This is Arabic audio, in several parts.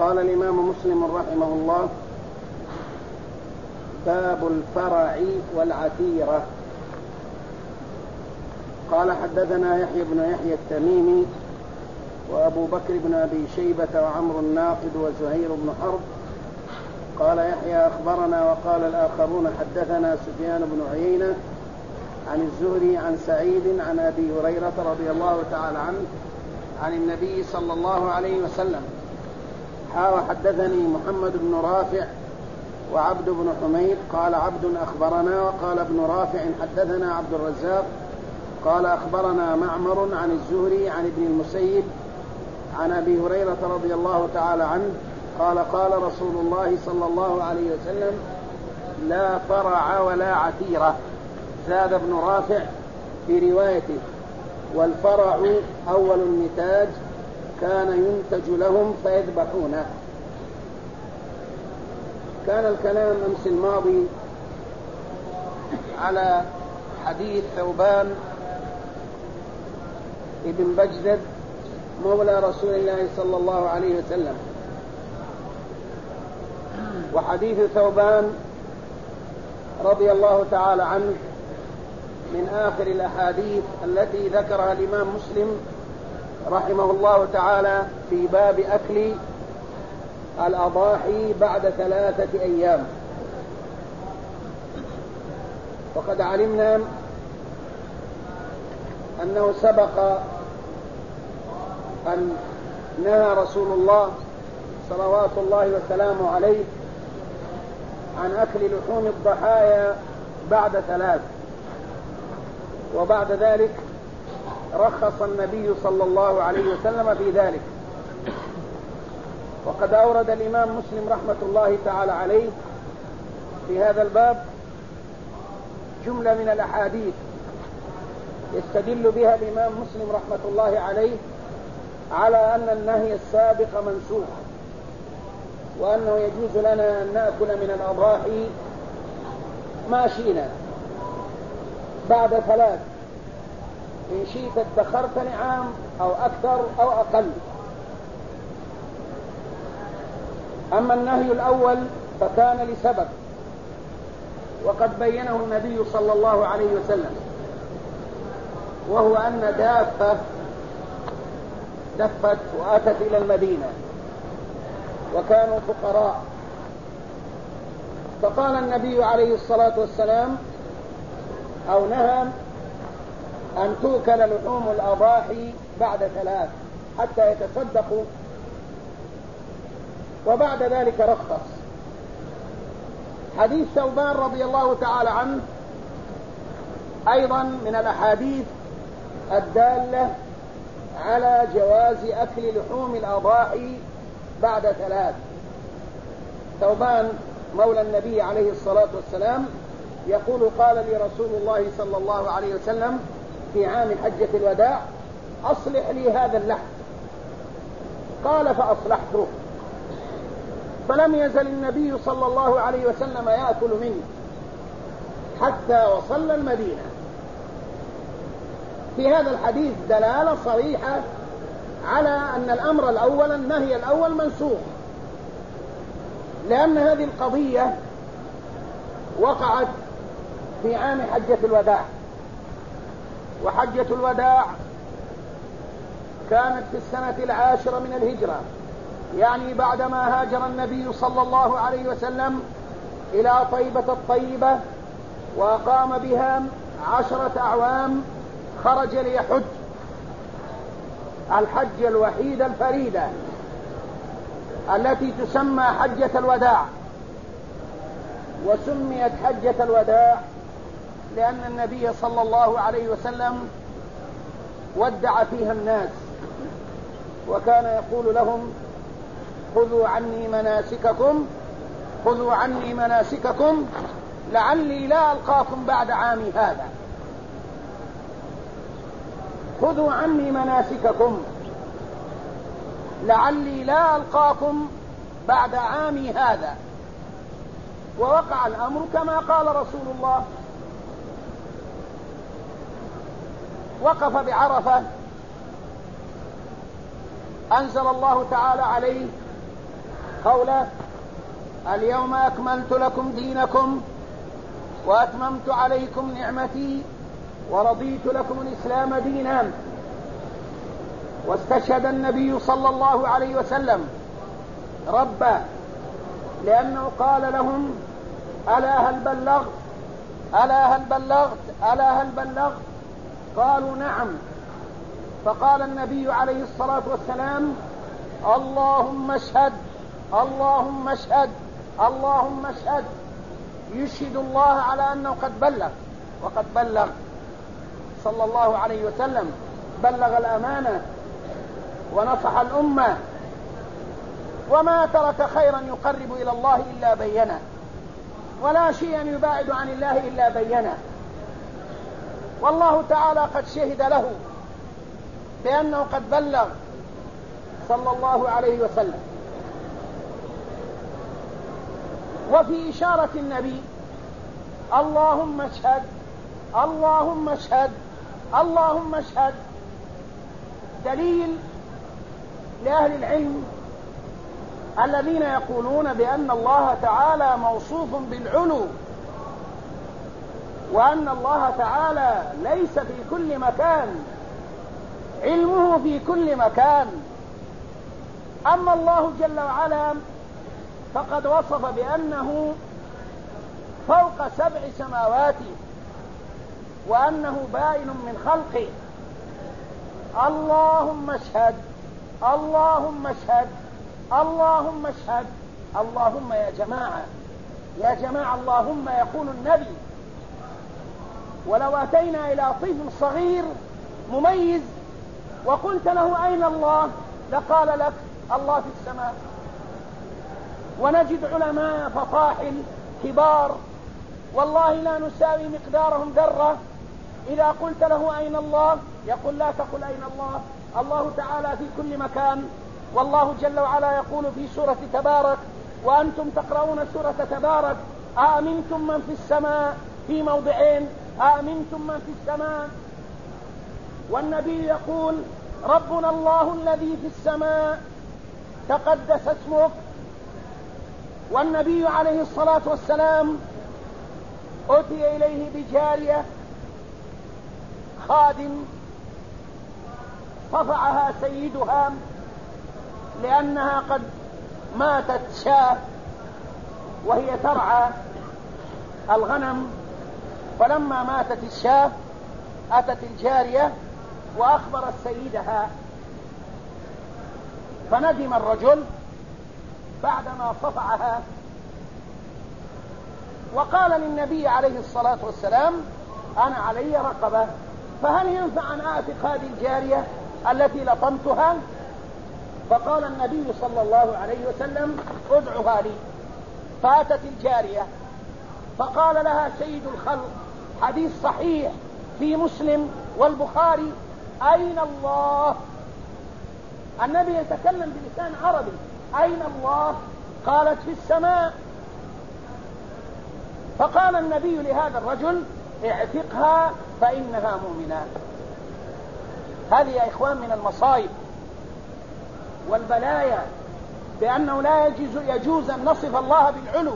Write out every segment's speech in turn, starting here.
قال الإمام مسلم رحمه الله: باب الفرع والعتيرة. قال: حدثنا يحيى بن يحيى التميمي وأبو بكر بن أبي شيبة وعمرو الناقد وزهير بن حرب. قال يحيى: أخبرنا. وقال الآخرون: حدثنا سفيان بن عيينة عن الزهري عن سعيد عن أبي هريرة رضي الله تعالى عنه عن النبي صلى الله عليه وسلم. حدثني محمد بن رافع وعبد بن حميد. قال عبد: أخبرنا. وقال ابن رافع: حدثنا عبد الرزاق قال أخبرنا معمر عن الزهري عن ابن المسيب عن أبي هريرة رضي الله تعالى عنه قال: قال رسول الله صلى الله عليه وسلم: لا فرع ولا عتيرة. زاد ابن رافع في روايته: والفرع أول النتاج كان ينتج لهم فيذبحونه. كان الكلام أمس الماضي على حديث ثوبان ابن بجدد مولى رسول الله صلى الله عليه وسلم. وحديث ثوبان رضي الله تعالى عنه من آخر الأحاديث التي ذكرها الإمام مسلم رحمه الله تعالى في باب أكل الأضاحي بعد 3 أيام. وقد علمنا أنه سبق أن نهى رسول الله صلوات الله وسلامه عليه عن أكل لحوم الضحايا بعد 3، وبعد ذلك رخص النبي صلى الله عليه وسلم في ذلك. وقد أورد الإمام مسلم رحمة الله تعالى عليه في هذا الباب جملة من الأحاديث يستدل بها الإمام مسلم رحمة الله عليه على أن النهي السابق منسوخ، وأنه يجوز لنا أن نأكل من الأضاحي ما شئنا بعد 3، إن شئت ادخرت لعام أو أكثر أو أقل. أما النهي الأول فكان لسبب، وقد بينه النبي صلى الله عليه وسلم، وهو أن دافة دفت وأتت إلى المدينة وكانوا فقراء، فقال النبي عليه الصلاة والسلام أو نهى أن توكل لحوم الأضاحي بعد 3 حتى يتصدقوا، وبعد ذلك رخص. حديث ثوبان رضي الله تعالى عنه أيضا من الأحاديث الدالة على جواز أكل لحوم الأضاحي بعد 3. ثوبان مولى النبي عليه الصلاة والسلام يقول: قال لي رسول الله صلى الله عليه وسلم في عام حجة الوداع: أصلح لي هذا اللحم. قال: فأصلحته، فلم يزل النبي صلى الله عليه وسلم يأكل منه حتى وصل المدينة. في هذا الحديث دلالة صريحة على أن الأمر الأول، النهي الأول، منسوخ، لأن هذه القضية وقعت في عام حجة الوداع، وحجة الوداع كانت في السنة 10 من الهجرة، يعني بعدما هاجر النبي صلى الله عليه وسلم إلى طيبة الطيبة وأقام بها 10 أعوام، خرج ليحج الحج الوحيدة الفريدة التي تسمى حجة الوداع. وسميت حجة الوداع لأن النبي صلى الله عليه وسلم ودع فيها الناس، وكان يقول لهم: خذوا عني مناسككم لعلي لا ألقاكم بعد عامي هذا. خذوا عني مناسككم لعلي لا ألقاكم بعد عامي هذا. ووقع الأمر كما قال رسول الله، وقف بعرفة، أنزل الله تعالى عليه قوله: اليوم أكملت لكم دينكم وأتممت عليكم نعمتي ورضيت لكم الإسلام دينا. واستشهد النبي صلى الله عليه وسلم ربه، لأنه قال لهم: ألا هل بلغت؟ ألا هل بلغت؟ ألا هل بلغت؟ قالوا: نعم. فقال النبي عليه الصلاة والسلام: اللهم اشهد، اللهم اشهد، اللهم اشهد. يشهد الله على أنه قد بلغ، وقد بلغ صلى الله عليه وسلم، بلغ الأمانة ونصح الأمة، وما ترك خيرا يقرب إلى الله إلا بينه، ولا شيئا يباعد عن الله إلا بينه. والله تعالى قد شهد له بأنه قد بلغ صلى الله عليه وسلم. وفي إشارة النبي: اللهم اشهد، اللهم اشهد، اللهم اشهد، دليل لأهل العلم الذين يقولون بأن الله تعالى موصوف بالعلو، وأن الله تعالى ليس في كل مكان، علمه في كل مكان. أما الله جل وعلا فقد وصف بأنه فوق 7 سماوات، وأنه بائن من خلقه. اللهم اشهد، اللهم اشهد، اللهم اشهد. اللهم يا جماعة، يا جماعة، اللهم يقول النبي. ولو أتينا إلى طفل صغير مميز وقلت له: أين الله؟ لقال لك: الله في السماء. ونجد علماء فطاحل كبار والله لا نساوي مقدارهم ذرة، إذا قلت له: أين الله؟ يقول: لا تقل أين الله، الله تعالى في كل مكان. والله جل وعلا يقول في سورة تبارك، وأنتم تقرؤون سورة تبارك: أأمنتم من في السماء، في موضعين: أأمنتم من في السماء. والنبي يقول: ربنا الله الذي في السماء تقدس اسمك. والنبي عليه الصلاة والسلام أتي إليه بجارية خادم صفعها سيدها لأنها قد ماتت شاة وهي ترعى الغنم، فلما ماتت الشاة أتت الجارية وأخبرت سيدها، فندم الرجل بعدما صفعها، وقال للنبي عليه الصلاة والسلام: أنا علي رقبة، فهل ينفع أن أعتق هذه الجارية التي لطمتها؟ فقال النبي صلى الله عليه وسلم: ادعها لي. فأتت الجارية فقال لها سيد الخلق، حديث صحيح في مسلم والبخاري: أين الله؟ النبي يتكلم بلسان عربي: أين الله؟ قالت: في السماء. فقال النبي لهذا الرجل: اعتقها فإنها مؤمنة. هذه يا إخوان من المصائب والبلايا، بأنه لا يجوز أن نصف الله بالعلو،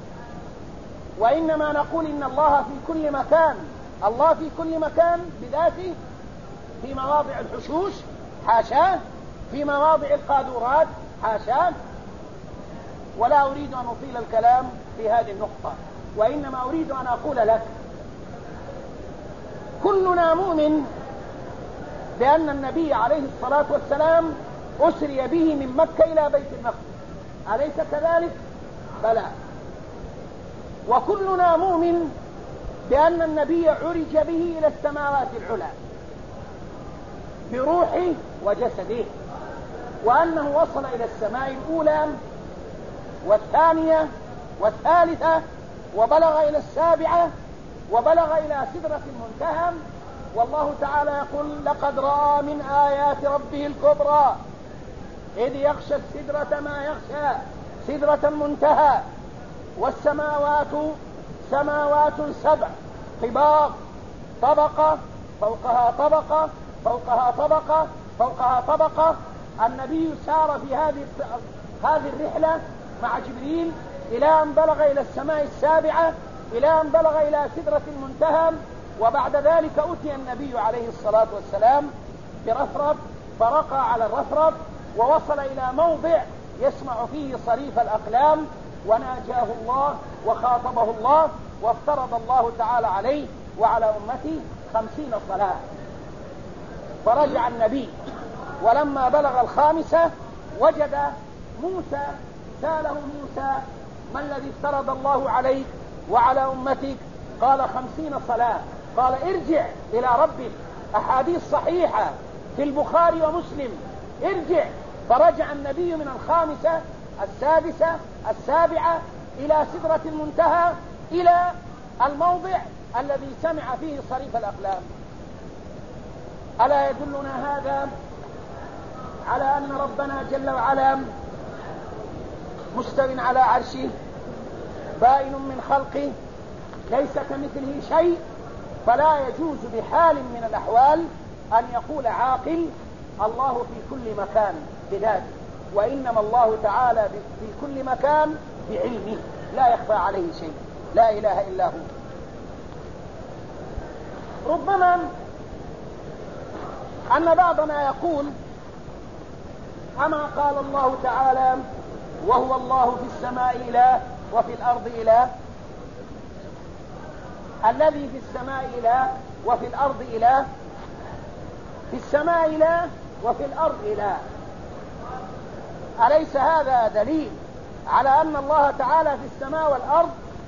وإنما نقول إن الله في كل مكان. الله في كل مكان بذاته، في مواضع الحشوش حاشاه، في مواضع القاذورات حاشاه. ولا أريد أن أطيل الكلام في هذه النقطة، وإنما أريد أن أقول لك: كلنا مؤمن بأن النبي عليه الصلاة والسلام أسري به من مكة إلى بيت المقدس، أليس كذلك؟ بلى. وكلنا مؤمن بأن النبي عرج به إلى السماوات العلى بروحه وجسده، وأنه وصل إلى السماء الأولى والثانية والثالثة، وبلغ إلى السابعة، وبلغ إلى سدرة المنتهى. والله تعالى يقول: لقد رأى من آيات ربه الكبرى إذ يغشى السدرة ما يغشى، سدرة المنتهى. والسماوات سماوات 7 طباق، طبقة فوقها طبقة فوقها طبقة فوقها طبقة. النبي سار هذه الرحلة مع جبريل إلى أن بلغ إلى السماء السابعة، إلى أن بلغ إلى سدرة المنتهى. وبعد ذلك أتي النبي عليه الصلاة والسلام برفرف، فرقى على الرفرف ووصل إلى موضع يسمع فيه صريف الأقلام، وناجاه الله وخاطبه الله، وافترض الله تعالى عليه وعلى أمته 50 صلاة. فرجع النبي، ولما بلغ 5 وجد موسى، سأله موسى: ما الذي افترض الله عليك وعلى أمتك؟ قال 50 صلاة. قال: ارجع إلى ربك. أحاديث صحيحة في البخاري ومسلم. ارجع. فرجع النبي من 5 6 7 إلى سدرة المنتهى، إلى الموضع الذي سمع فيه صريف الأقلام. ألا يدلنا هذا على أن ربنا جل وعلا مستو على عرشه، بائن من خلقه، ليس كمثله شيء، فلا يجوز بحال من الأحوال أن يقول عاقل الله في كل مكان بذاته، وإنما الله تعالى في كل مكان بعلمه، لا يخفى عليه شيء، لا إله إلا هو. ربما أن بعضنا يقول: أما قال الله تعالى: وهو الله في السماء إله وفي الأرض إله. الذي في السماء إله وفي الأرض إله، في السماء إله وفي الأرض إله. أليس هذا دليل على أن الله تعالى في السماء والأرض؟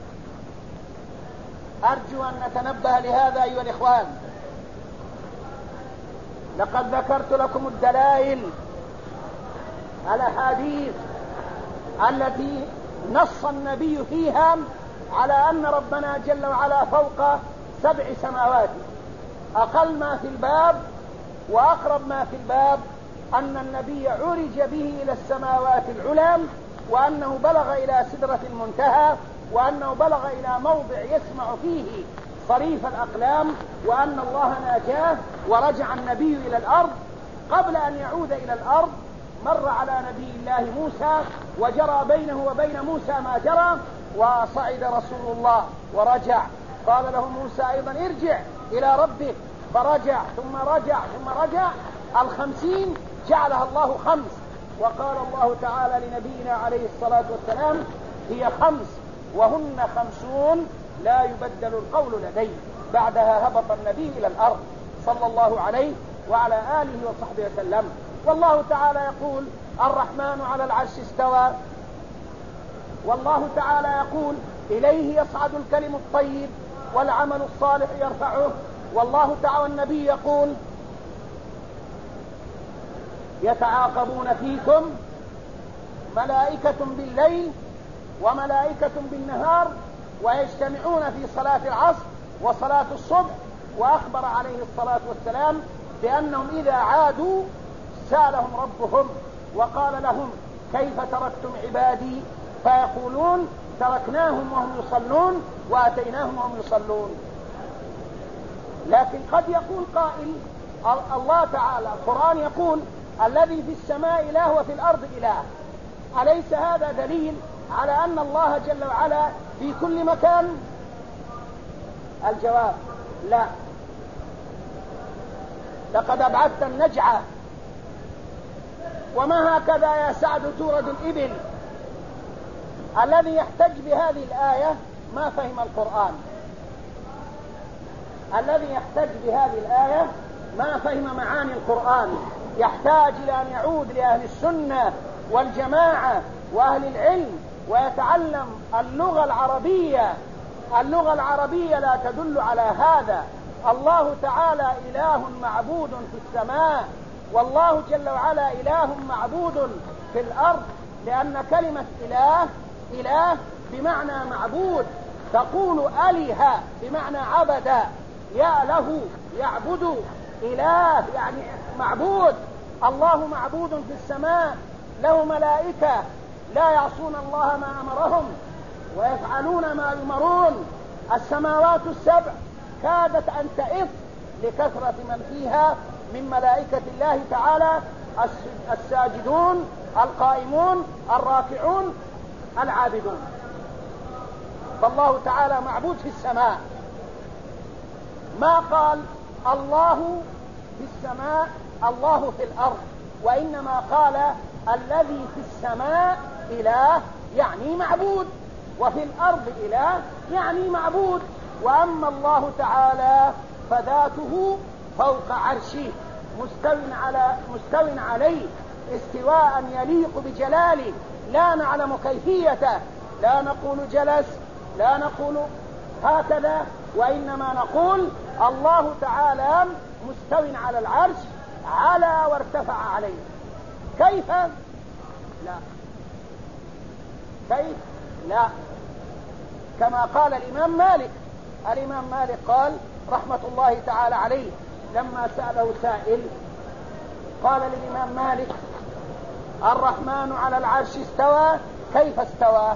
أرجو أن نتنبه لهذا أيها الإخوان. لقد ذكرت لكم الدلائل، الأحاديث التي نص النبي فيها على أن ربنا جل وعلا فوق 7 سماوات. أقل ما في الباب وأقرب ما في الباب أن النبي عرج به إلى السماوات العلى، وأنه بلغ إلى سدرة المنتهى، وأنه بلغ إلى موضع يسمع فيه صريف الأقلام، وأن الله ناجاه. ورجع النبي إلى الأرض. قبل أن يعود إلى الأرض مر على نبي الله موسى، وجرى بينه وبين موسى ما جرى، وصعد رسول الله ورجع. قال له موسى أيضا: ارجع إلى ربك. فرجع ثم رجع ثم رجع. 50 جعلها الله 5. وقال الله تعالى لنبينا عليه الصلاة والسلام: هي 5 وهن 50 لا يبدل القول لدي. بعدها هبط النبي إلى الأرض صلى الله عليه وعلى آله وصحبه وسلم. والله تعالى يقول: الرحمن على العرش استوى. والله تعالى يقول: إليه يصعد الكلم الطيب والعمل الصالح يرفعه. والله تعالى النبي يقول: يتعاقبون فيكم ملائكة بالليل وملائكة بالنهار، ويجتمعون في صلاة العصر وصلاة الصبح. وأخبر عليه الصلاة والسلام بأنهم إذا عادوا سألهم ربهم وقال لهم: كيف تركتم عبادي؟ فيقولون: تركناهم وهم يصلون وأتيناهم وهم يصلون. لكن قد يقول قائل: الله تعالى القرآن يقول: الذي في السماء إله وفي الأرض إله. أليس هذا دليل على أن الله جل وعلا في كل مكان؟ الجواب: لا. لقد أبعدت النجعة، وما هكذا يا سعد تورد الإبل. الذي يحتج بهذه الآية ما فهم القرآن. الذي يحتج بهذه الآية ما فهم معاني القرآن. يحتاج إلى أن يعود لأهل السنة والجماعة وأهل العلم ويتعلم اللغة العربية. اللغة العربية لا تدل على هذا. الله تعالى إله معبود في السماء، والله جل وعلا إله معبود في الأرض، لأن كلمة إله بمعنى معبود. تقول أله بمعنى عبد، يأله يعبد، إله يعني معبود. الله معبود في السماء، له ملائكة لا يعصون الله ما أمرهم ويفعلون ما يؤمرون. السماوات السبع كادت أن تئف لكثرة من فيها من ملائكة الله تعالى الساجدون القائمون الراكعون العابدون. فالله تعالى معبود في السماء، ما قال الله في السماء الله في الأرض، وإنما قال الذي في السماء إله يعني معبود، وفي الأرض إله يعني معبود. وأما الله تعالى فذاته فوق عرشه مستو عليه استواء يليق بجلاله، لا نعلم كيفيته، لا نقول جلس، لا نقول هكذا، وإنما نقول الله تعالى مستو على العرش، على وارتفع عليه. كيف؟ لا. كيف؟ لا. كما قال الإمام مالك. الإمام مالك قال رحمة الله تعالى عليه لما سأله سائل قال للإمام مالك الرحمن على العرش استوى، كيف استوى؟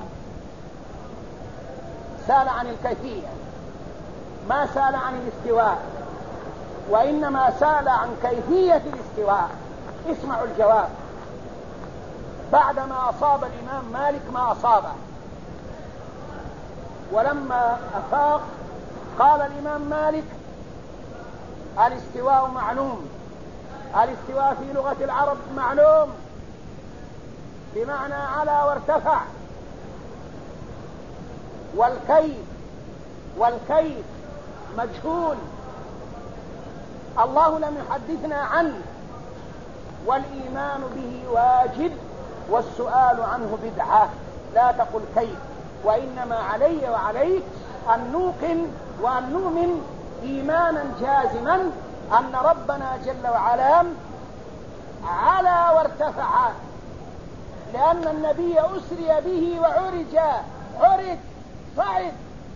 سأل عن الكيفية، ما سأل عن الاستواء، وإنما سأل عن كيفية الاستواء. اسمعوا الجواب بعدما أصاب الإمام مالك ما أصابه. ولما أفاق قال الإمام مالك الاستواء معلوم، الاستواء في لغة العرب معلوم بمعنى على وارتفع، والكيف مجهول، الله لم يحدثنا عنه، والإيمان به واجب والسؤال عنه بدعة. لا تقل كيف، وإنما علي وعليك أن نوقن وأن نؤمن إيمانا جازما أن ربنا جل وعلا على وارتفع، لأن النبي أسري به عرج صعد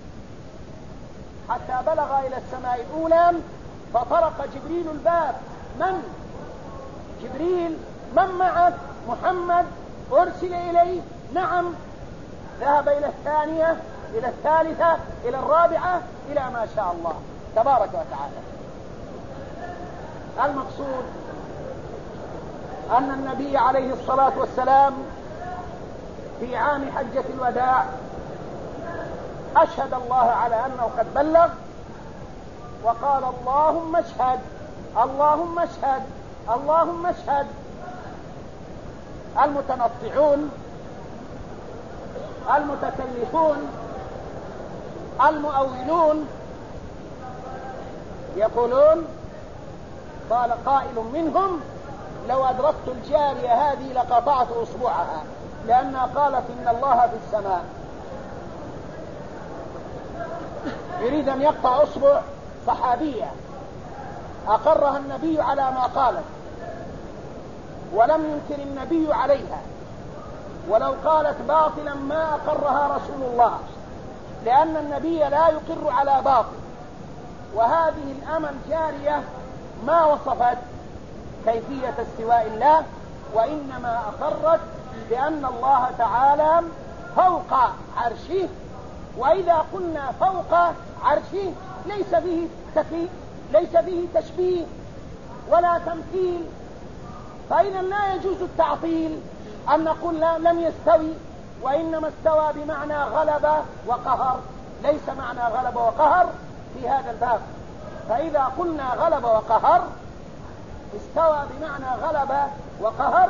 حتى بلغ إلى السماء الأولى، فطرق جبريل الباب. من؟ جبريل. من معك؟ محمد. أرسل إليه؟ نعم. ذهب إلى الثانية، إلى الثالثة، إلى الرابعة، إلى ما شاء الله تبارك وتعالى. المقصود أن النبي عليه الصلاة والسلام في عام حجة الوداع أشهد الله على أنه قد بلغ، وقال اللهم اشهد، اللهم اشهد، اللهم اشهد. المتنطعون، المتكلفون، المؤولون يقولون، قال قائل منهم لو أدركت الجارية هذه لقطعت أصبعها، لأنها قالت إن الله في السماء. يريد أن يقطع أصبع صحابية أقرها النبي على ما قالت، ولم ينكر النبي عليها، ولو قالت باطلا ما أقرها رسول الله، لأن النبي لا يقر على باطل. وهذه الأمة الجارية ما وصفت كيفية استواء الله، وإنما أقرت بأن الله تعالى فوق عرشه. وإذا قلنا فوق عرشه ليس به تشبيه ولا تمثيل، فإذا لا يجوز التعطيل أن نقول لم يستوي، وإنما استوى بمعنى غلب وقهر. ليس معنى غلب وقهر في هذا الباب. فإذا قلنا غلب وقهر، استوى بمعنى غلب وقهر،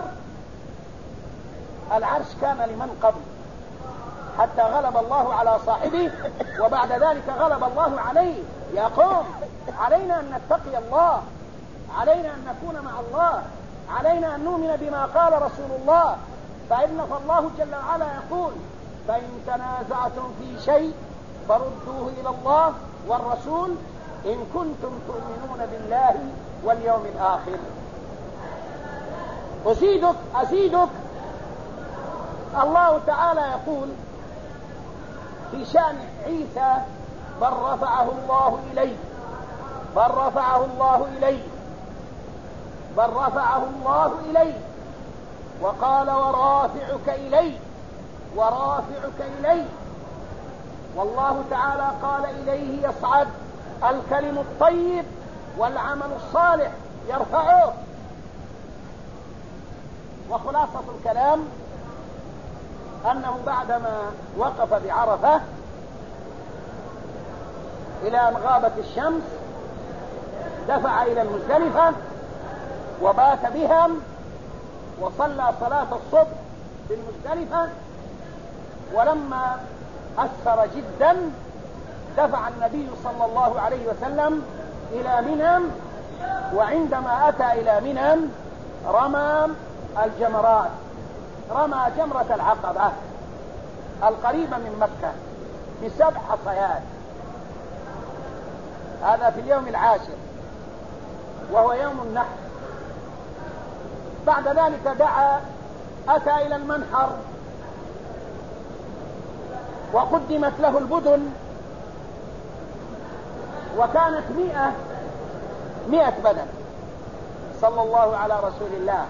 العرش كان لمن قبل حتى غلب الله على صاحبه، وبعد ذلك غلب الله عليه. يا قوم، علينا أن نتقي الله، علينا أن نكون مع الله، علينا أن نؤمن بما قال رسول الله. فالله جل وعلا يقول فإن تنازعتم في شيء فردوه إلى الله والرسول إن كنتم تؤمنون بالله واليوم الآخر. أزيدك الله تعالى يقول في شأن عيسى بل رفعه الله إليه، بل رفعه الله إليه، بل رفعه الله إليه، وقال ورافعك إليه، ورافعك إليه. والله تعالى قال إليه يصعد الكلم الطيب والعمل الصالح يرفعه. وخلاصة الكلام أنه بعدما وقف بعرفة إلى أن غابت الشمس دفع إلى المزدلفة وبات بهم وصلى صلاة الصبح بالمزدلفة، ولما أسفر جدا دفع النبي صلى الله عليه وسلم إلى منى، وعندما أتى إلى منى رمى الجمرات، رمى جمرة العقبة القريبة من مكة ب7 حصيات، هذا في اليوم العاشر وهو يوم النحر. بعد ذلك أتى إلى المنحر وقدمت له البدن، وكانت 100 بدن صلى الله على رسول الله.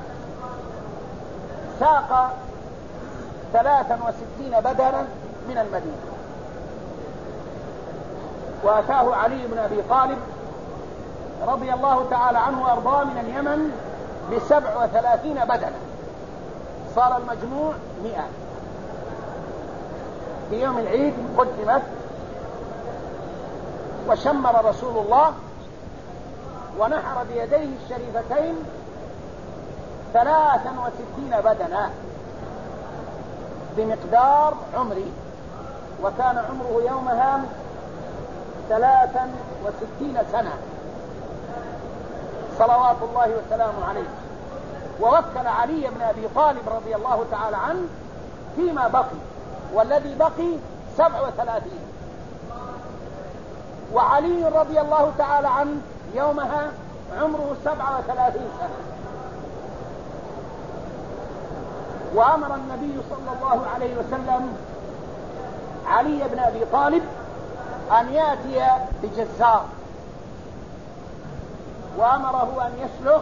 ساق 63 بدنا من المدينة، وأتاه علي بن أبي طالب رضي الله تعالى عنه وأرضاه من اليمن ب37 بدنا، صار المجموع 100. في يوم العيد قدمت وشمر رسول الله ونحر بيديه الشريفتين 63 بدنا بمقدار عمري، وكان عمره يومها 63 سنة صلوات الله وسلامه عليه. ووكل علي بن أبي طالب رضي الله تعالى عنه فيما بقي، والذي بقي 37، وعلي رضي الله تعالى عنه يومها عمره 37 سنة. وأمر النبي صلى الله عليه وسلم علي بن أبي طالب أن يأتي بجزار، وأمره أن يسلخ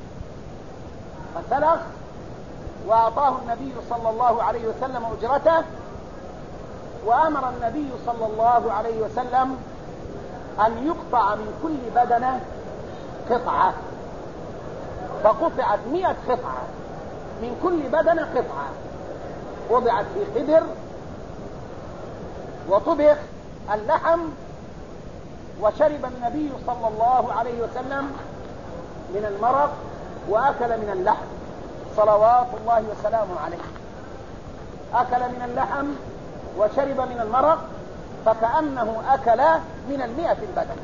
فسلخ، وأعطاه النبي صلى الله عليه وسلم أجرته. وأمر النبي صلى الله عليه وسلم أن يقطع من كل بدنة قطعة، فقطعت 100 قطعة من كل بدنة قطعة، وضعت في خدر وطبخ اللحم، وشرب النبي صلى الله عليه وسلم من المرق وأكل من اللحم صلوات الله وسلامه عليه. أكل من اللحم وشرب من المرق، فكأنه أكل من 100 البدن.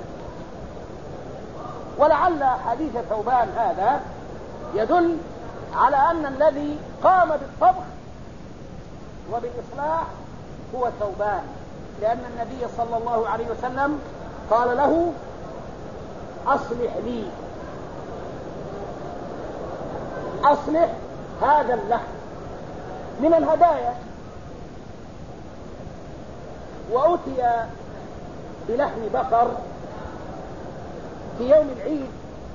ولعل حديث ثوبان هذا يدل على أن الذي قام بالطبخ وبالإصلاح هو ثوبان، لأن النبي صلى الله عليه وسلم قال له أصلح لي، أصلح هذا اللحم من الهدايا. وأتي بلحم بقر في يوم العيد،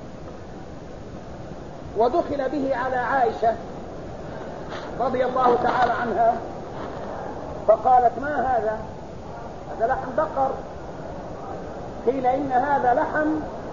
ودخل به على عائشة رضي الله تعالى عنها، فقالت ما هذا؟ هذا لحم بقر. قيل إن هذا لحم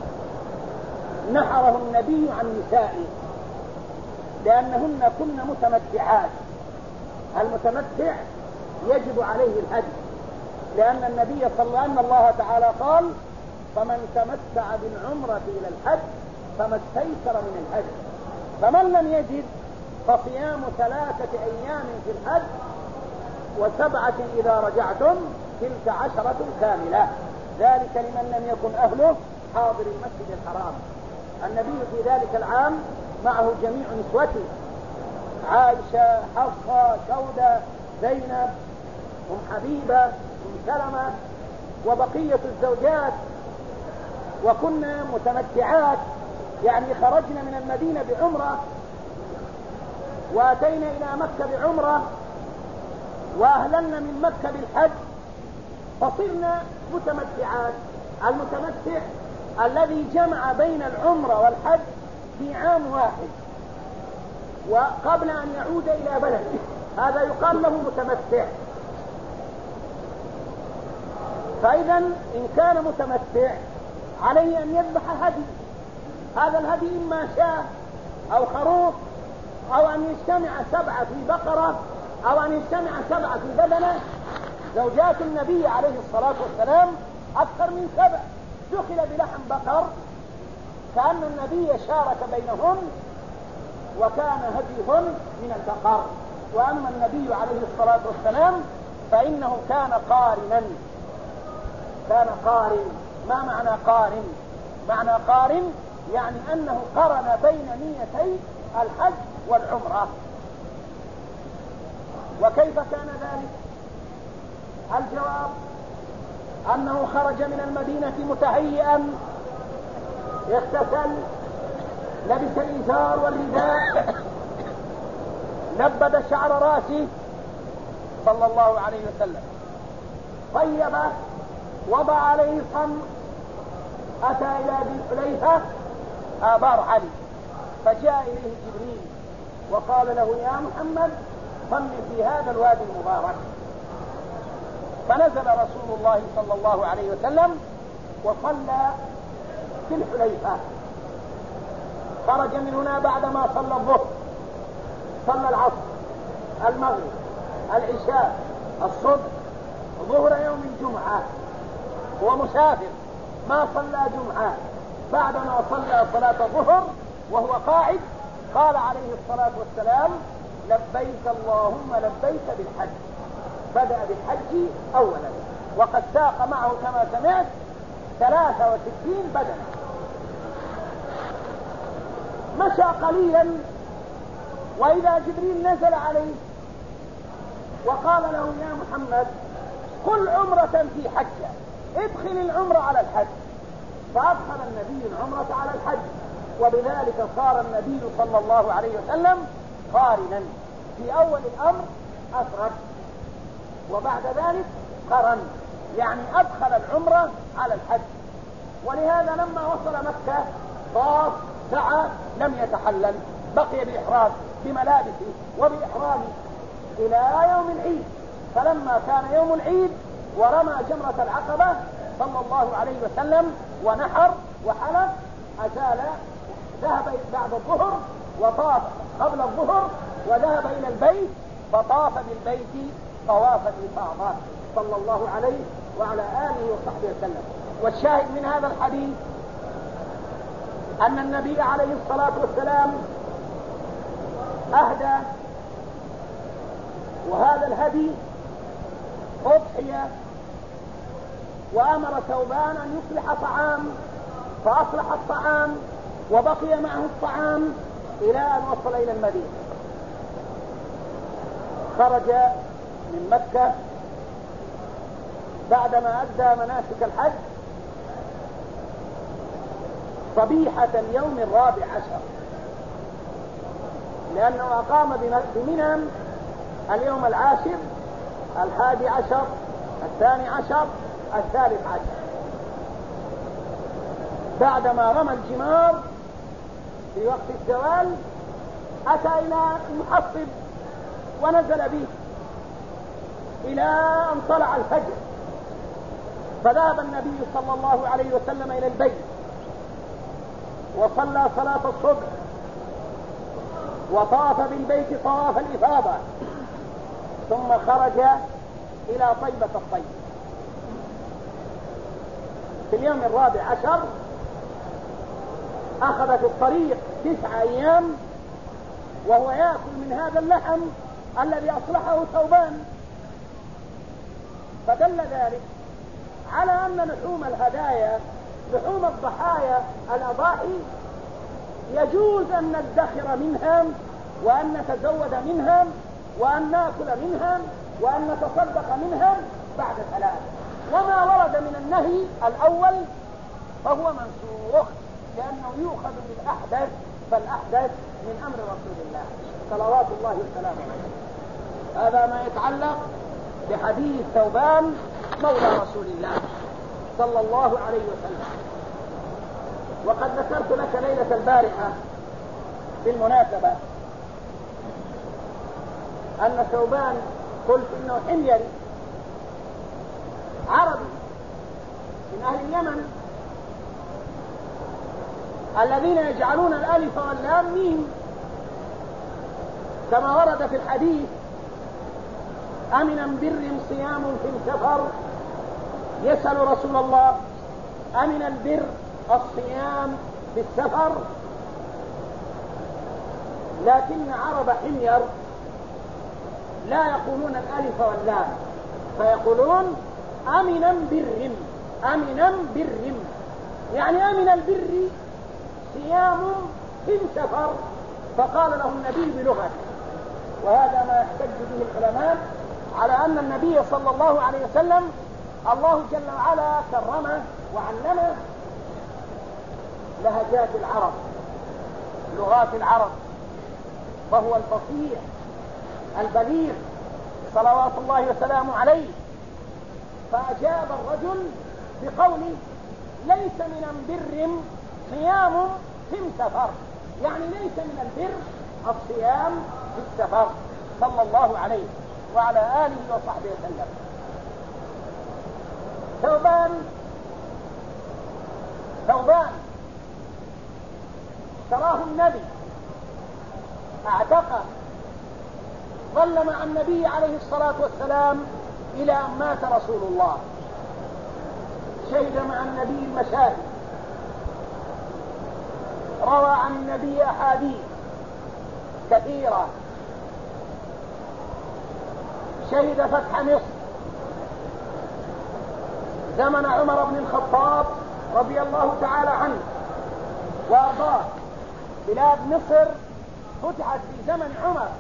نحره النبي عن نسائه، لأنهن كن متمتعات. المتمتع يجب عليه الهدي، لأن النبي صلى الله عليه وسلم الله تعالى قال فمن تمتع بالعمرة إلى الحج فما استيسر من الهدي، فمن لم يجد فصيام 3 أيام في الحج و7 إذا رجعتم، تلك 10 كاملة، ذلك لمن لم يكن أهله حاضر المسجد الحرام. النبي في ذلك العام معه جميع نسوته، عائشة، حفصة، سودة، زينب، أم حبيبة، أم سلمة، وبقية الزوجات، وكنا متمتعات، يعني خرجنا من المدينة بعمرة وأتينا إلى مكة بعمرة وأهللنا من مكة بالحج، فصرنا متمتعات. المتمتع الذي جمع بين العمرة والحج في عام واحد وقبل أن يعود إلى بلده، هذا يقال له متمتع. فإذا إن كان متمتع عليه أن يذبح هدي، هذا الهدي إما شاة أو خروف أو أن يجتمع 7 في بقرة أو أن يجتمع 7 في بدنة. زوجات النبي عليه الصلاة والسلام أكثر من 7، دخل بلحم بقر كأن النبي شارك بينهن، وكان هديهن من البقر. وأما النبي عليه الصلاة والسلام فإنه كان قارنا. كان قارن. ما معنى قارن؟ معنى قارن يعني أنه قرن بين نيتي الحج والعمرة. وكيف كان ذلك؟ الجواب أنه خرج من المدينة متهيئا، اغتسل، لبس الإزار والرداء، لبد شعر راسه صلى الله عليه وسلم، طيب، وضع عليه الصم، أتى إلى ذي الحليفة آبار علي، فجاء إليه جبريل وقال له: يا محمد صل في هذا الوادي المبارك. فنزل رسول الله صلى الله عليه وسلم وصلى في الحليفة. خرج من هنا بعدما صلى الظهر، صلى العصر، المغرب، العشاء، الصبح، ظهر يوم الجمعة. هو مسافر ما صلى جمعة. بعدما صلى صلاة الظهر وهو قاعد قال عليه الصلاة والسلام: لبيك اللهم لبيك بالحج. بدأ بالحج أولا، وقد ساق معه كما سمعت 63 بدنة. مشى قليلا وإذا جبريل نزل عليه وقال له: يا محمد قل عمرة في حجة، ادخل العمرة على الحج. فأدخل النبي العمرة على الحج، وبذلك صار النبي صلى الله عليه وسلم قارنا. في أول الأمر أفرد، وبعد ذلك قرن، يعني أدخل العمرة على الحج. ولهذا لما وصل مكة طاف، سعى، لم يتحلل، بقي بإحرام بملابسه وبإحرامه إلى يوم العيد. فلما كان يوم العيد ورمى جمرة العقبة صلى الله عليه وسلم ونحر وحلق، أزال، ذهب بعد الظهر وطاف قبل الظهر، وذهب إلى البيت فطاف بالبيت طواف الإفاضة صلى الله عليه وعلى آله وصحبه وسلم. والشاهد من هذا الحديث أن النبي عليه الصلاة والسلام أهدى، وهذا الهدي أضحية، وأمر ثوبان أن يصلح طعام، فأصلح الطعام وبقي معه الطعام إلى أن وصل إلى المدينة. خرج من مكة بعدما أدى مناسك الحج صبيحة اليوم 14، لأنه أقام بمنى اليوم 10، 11، 12، 13. بعدما رمى الجمار في وقت الزوال أتى إلى المحصب ونزل به إلى أن طلع الفجر. فذهب النبي صلى الله عليه وسلم إلى البيت وصلى صلاة الصبح وطاف بالبيت طواف الإفاضة، ثم خرج إلى طيبة الطيب. في اليوم 14 أخذ في الطريق 9 أيام وهو يأكل من هذا اللحم الذي أصلحه ثوبان. فدل ذلك على أن لحوم الهدايا، لحوم الضحايا الأضاحي، يجوز أن ندخر منها وأن نتزود منها وأن نأكل منها وأن نتصدق منها بعد 3. وما ورد من النهي الأول فهو منسوخ، لأنه يؤخذ بالأحدث، فالأحدث من أمر رسول الله صلوات الله وسلامه عليه. هذا ما يتعلق بحديث ثوبان مولى رسول الله صلى الله عليه وسلم. وقد ذكرت لك ليلة البارحة بالمناسبة أن ثوبان قلت إنه حميري عربي من أهل اليمن الذين يجعلون الألف واللام ميم، كما ورد في الحديث: أمن بر صيام في السفر. يسأل رسول الله: أمن البر الصيام في السفر؟ لكن عرب حمير لا يقولون الألف واللام، فيقولون أمنا بر، أمنا بر، يعني أمن البر صيام في السفر. فقال له النبي بلغته، وهذا ما يحتج به العلماء على أن النبي صلى الله عليه وسلم الله جل وعلا كرمه وعلمه لهجات العرب، لغات العرب، وهو الفصيح البليغ صلوات الله وسلامه عليه. فأجاب الرجل بقوله: ليس من بر صيام في السفر، يعني ليس من البر الصيام في السفر، صلى الله عليه وعلى آله وصحبه وسلم. ثوبان اشتراه النبي، اعتقه، ظل مع النبي عليه الصلاة والسلام إلى أن مات رسول الله، شهد مع النبي المشاهد، روى عن النبي أحاديث كثيرة، شهد فتح مصر زمن عمر بن الخطاب رضي الله تعالى عنه وأرضاه. بلاد مصر فتحت في زمن عمر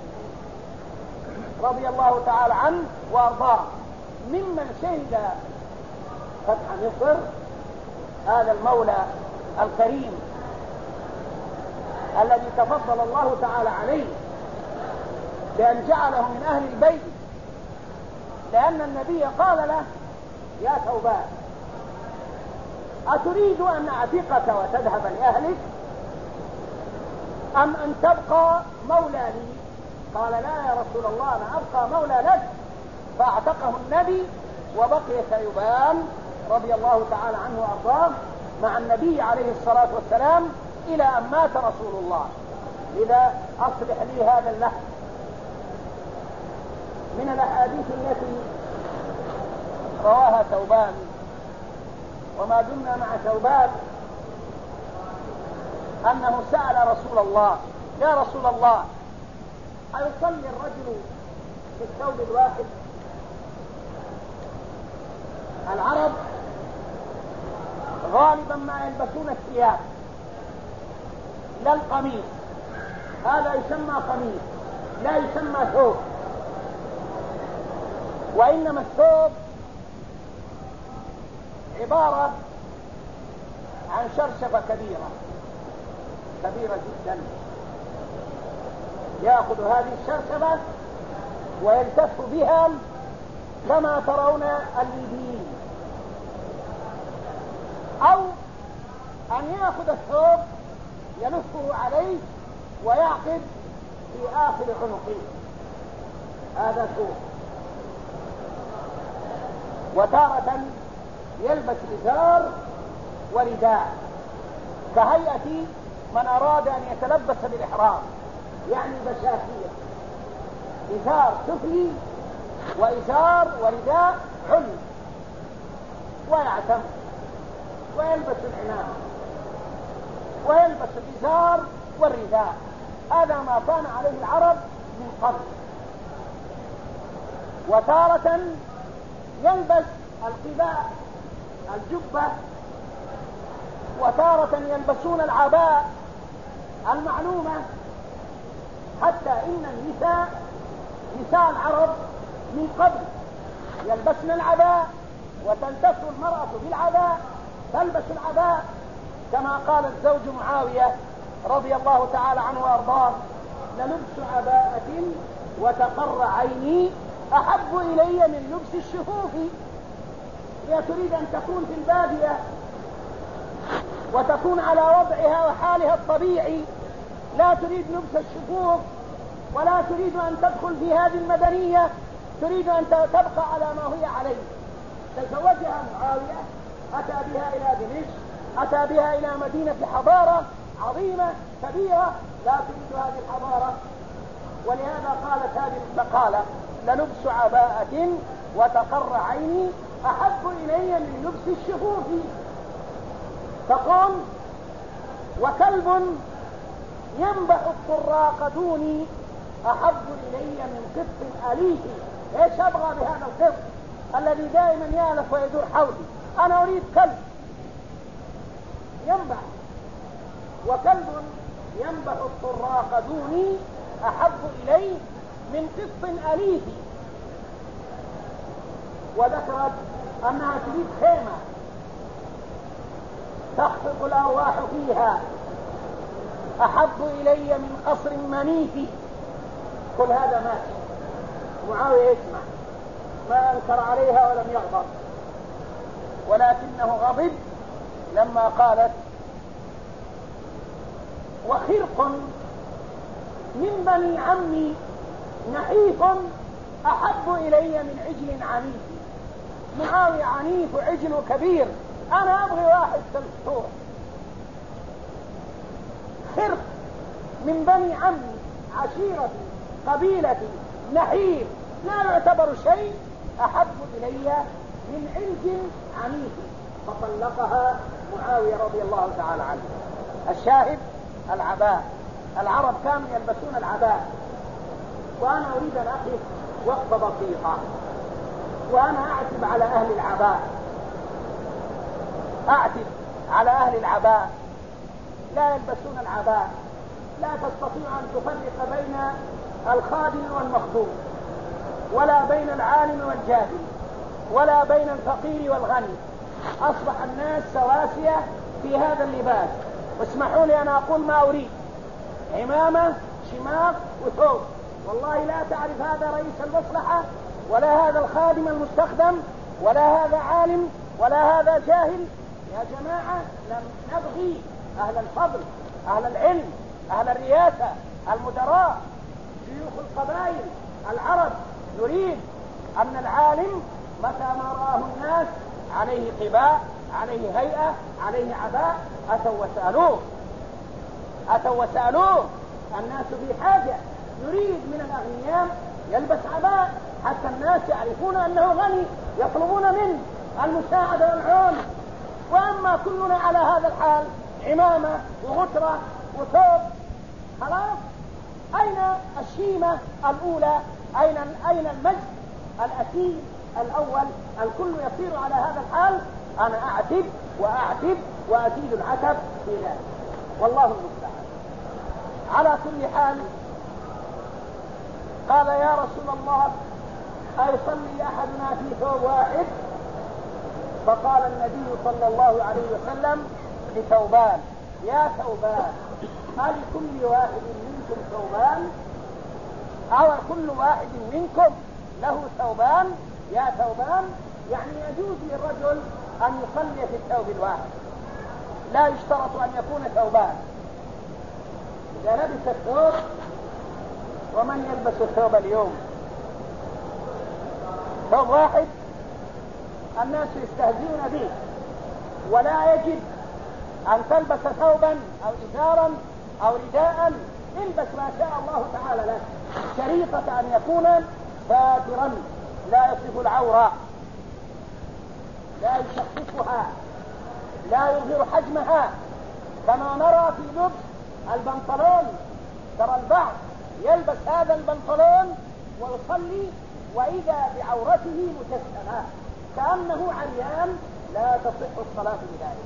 رضي الله تعالى عنه وأرضاه. ممن شهد فتح مصر هذا المولى الكريم الذي تفضل الله تعالى عليه بأن جعله من أهل البيت، لأن النبي قال له: يا ثوبان، أتريد أن أعتقك وتذهب لأهلك أم أن تبقى مولى لي؟ قال: لا يا رسول الله، أنا أبقى مولى لك. فاعتقه النبي، وبقي ثوبان رضي الله تعالى عنه وأرضاه مع النبي عليه الصلاة والسلام إلى أن مات رسول الله. إذا أصلح لي هذا اللحن من الأحاديث التي رواها ثوبان، وما دمنا مع ثوبان، أنه سأل رسول الله: يا رسول الله، أيصلي الرجل في الثوب الواحد؟ العرب غالبا ما يلبسون الثياب، لا القميص، هذا يسمى قميص لا يسمى ثوب، وإنما الثوب عبارة عن شرشفة كبيرة جدا، يأخذ هذه الشرشفة ويلتف بها كما ترون الليبيين، أو أن يأخذ الثوب يلفه عليه ويعقد في آخر عنقه، هذا ثوب. وتارة يلبس إزار ورداء كهيئة من أراد أن يتلبس بالإحرام، يعني بشاكير، إزار سفلي وإزار ورداء علوي، ويعتم ويلبس العمامة ويلبس الإزار والرداء. هذا ما كان عليه العرب من قبل. وتارة يلبس القباء الجبة، وتارة يلبسون العباء المعلومة، حتى إن نساء العرب من قبل يلبسن العباء، وتلتف المرأة بالعباء، تلبس العباء، كما قال الزوج معاوية رضي الله تعالى عنه وأرضاه: للبس عباءة وتقر عيني أحب إلي من لبس الشفوف. هي تريد أن تكون في البادية وتكون على وضعها وحالها الطبيعي، لا تريد لبس الشفوف، ولا تريد أن تدخل في هذه المدنية، تريد أن تبقى على ما هي عليه. تزوجها معاوية، أتى بها إلى دمشق، أتى بها إلى مدينة حضارة عظيمة كبيرة، لا تريد هذه الحضارة، ولهذا قالت هذه المقالة: للبس عباءة وتقر عيني أحب إلي من لبس الشفوف. تقول: وكلب ينبح الطراق دوني أحب إلي من قط أليف. إيش أبغى بهذا القط الذي دائما يالف ويدور حولي؟ أنا أريد كلب ينبح. وكلب ينبح الطراق دوني أحب إلي من قط أليف. وذكرت أنها تريد خيمة تخفق الأرواح فيها أحب إلي من قصر منيف. كل هذا ماشي. معاوية يسمع، ما أنكر عليها ولم يغضب، ولكنه غضب لما قالت: وخرق من بني عمي نحيف أحب إلي من عجل عنيف. معاوية عنيف وعجل كبير، أنا أبغي واحد كالصورة. خرق من بني عمي، عشيرتي، قبيلتي، نحيف، لا يعتبر شيء، أحب إلي من عجل عنيف. فطلقها معاوية رضي الله تعالى عنه. الشاهد: العباء. العرب كانوا يلبسون العباء. وأنا أريد أن أقف وقفة بسيطة، وأنا أعتب على أهل العباء، أعتب على أهل العباء. لا يلبسون العباء. لا تستطيع أن تفرق بين الخادم والمخدوم، ولا بين العالم والجاهل، ولا بين الفقير والغني. أصبح الناس سواسية في هذا اللباس. واسمحوا لي أن أقول ما أريد: عمامة، شماغ، وثوب. والله لا تعرف هذا رئيس المصلحة، ولا هذا الخادم المستخدم، ولا هذا عالم، ولا هذا جاهل. يا جماعة، لم نبغي أهل الفضل، أهل العلم، أهل الرياسة، المدراء، شيوخ القبائل، العرب. نريد أن العالم متى ما رآه الناس عليه قباء، عليه هيئة، عليه عباء، أتوا وسألوه. الناس في حاجة. نريد من الأغنياء يلبس عباء حتى الناس يعرفون أنه غني، يطلبون منه المساعدة والعون. وأما كلنا على هذا الحال، عمامة وغترة وثوب، خلاص. أين الشيمة الأولى؟ أين المجد الأسيل الأول؟ الكل يصير على هذا الحال. أنا أعتب وأعتب وأزيد العتب في ذلك، والله المستعان. على كل حال، قال: يا رسول الله، أيصلي أحدنا في ثوب واحد؟ فقال النبي صلى الله عليه وسلم لثوبان: يا ثوبان، هل كل واحد منكم ثوبان؟ أو كل واحد منكم له ثوبان؟ يا ثوبان يعني يجوز للرجل أن يصلي في الثوب الواحد، لا يشترط أن يكون ثوبان. إذا لبس الثوب، ومن يلبس الثوب اليوم؟ ثوب واحد الناس يستهزئون به. ولا يجب أن تلبس ثوبا أو إزارا أو رداء، البس ما شاء الله تعالى لك، شريطة أن يكون ساترا لا يصف العورة، لا يشققها، لا يظهر حجمها، كما نرى في لبس البنطلون. ترى البعض يلبس هذا البنطلون ويصلي وإذا بعورته مجسمة كأنه عريان، لا تصح الصلاة بذلك.